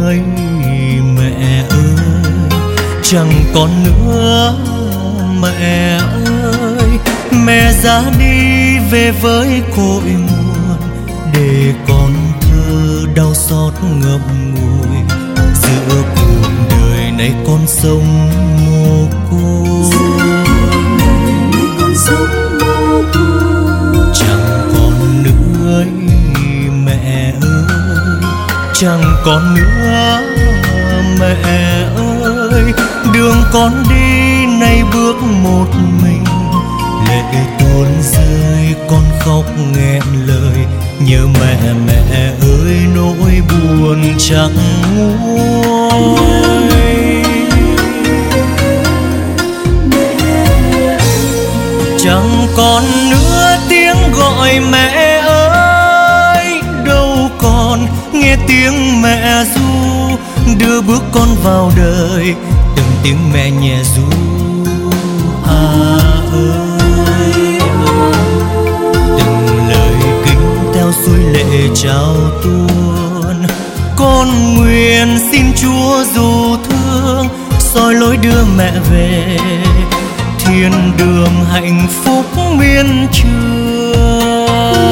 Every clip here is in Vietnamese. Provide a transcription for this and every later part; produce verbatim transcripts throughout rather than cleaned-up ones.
ơi mẹ ơi, chẳng còn nữa mẹ ơi. Mẹ ra đi về với cội nguồn, để con thơ đau xót ngậm ngùi. Giữa cuộc đời này con sống mồ côi, chẳng còn nữa mẹ ơi, chẳng còn nữa mẹ ơi. Đường con đi nay bước một mình, lệ tuôn rơi con khóc nghẹn lời. Nhớ mẹ mẹ ơi nỗi buồn chẳng nguôi. Chẳng còn nữa tiếng gọi mẹ ơi, đâu còn nghe tiếng mẹ ru đưa bước con vào đời. Từng tiếng mẹ nhẹ ru à ơi, từng lời kính theo suối lệ trao tuôn. Con nguyện xin Chúa dù thương, soi lối đưa mẹ về thiên đường hạnh phúc miên trường.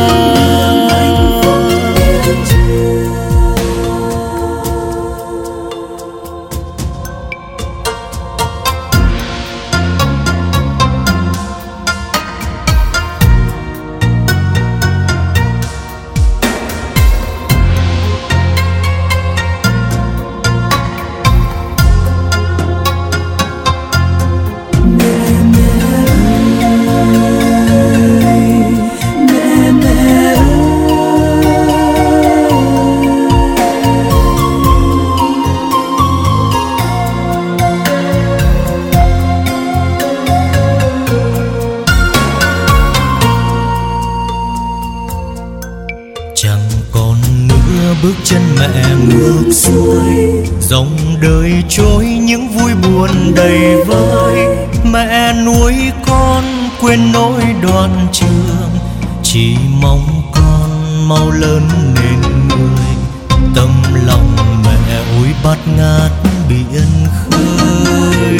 Bước chân mẹ ngược xuôi, dòng đời trôi những vui buồn đầy vơi. Mẹ nuôi con quên nỗi đoàn trường, chỉ mong con mau lớn nên người. Tâm lòng mẹ ôi bát ngát biển khơi,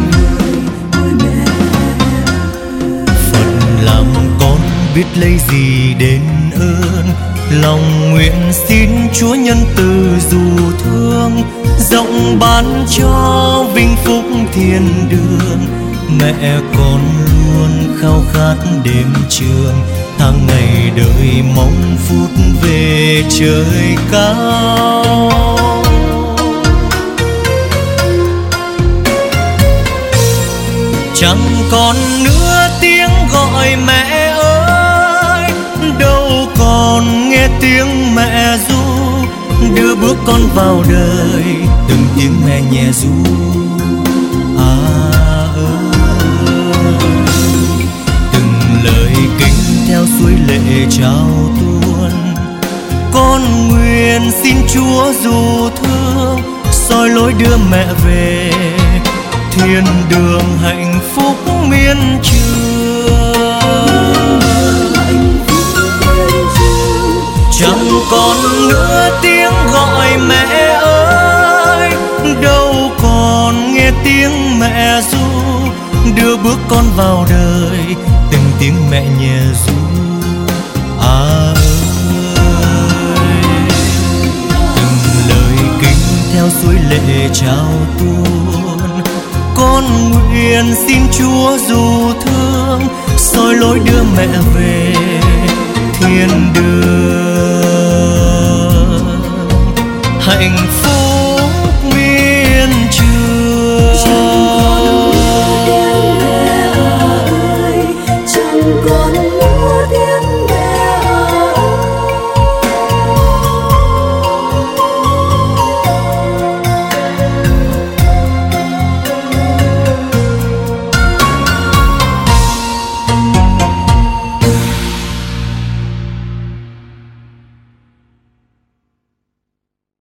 phận làm con biết lấy gì đền ơn. Lòng nguyện xin Chúa nhân từ dù thương, rộng ban cho vinh phúc thiên đường. Mẹ con luôn khao khát đêm trường, tháng ngày đợi mong phút về trời cao. Chẳng còn nữa tiếng gọi mẹ ơi, đâu còn nghe tiếng mẹ ru đưa bước con vào đời. Từng tiếng mẹ nhẹ ru à ơi, từng lời kính theo suối lệ trao tuôn. Con nguyện xin Chúa dù thương, soi lối đưa mẹ về thiên đường hạnh phúc miên trường. Chẳng còn nữa tiếng gọi mẹ ơi, đâu còn nghe tiếng mẹ ru đưa bước con vào đời. Từng tiếng mẹ nhẹ ru à ơi, từng lời kính theo suối lệ trao tuôn. Con nguyện xin Chúa dù thương, soi lối đưa mẹ về thiên đường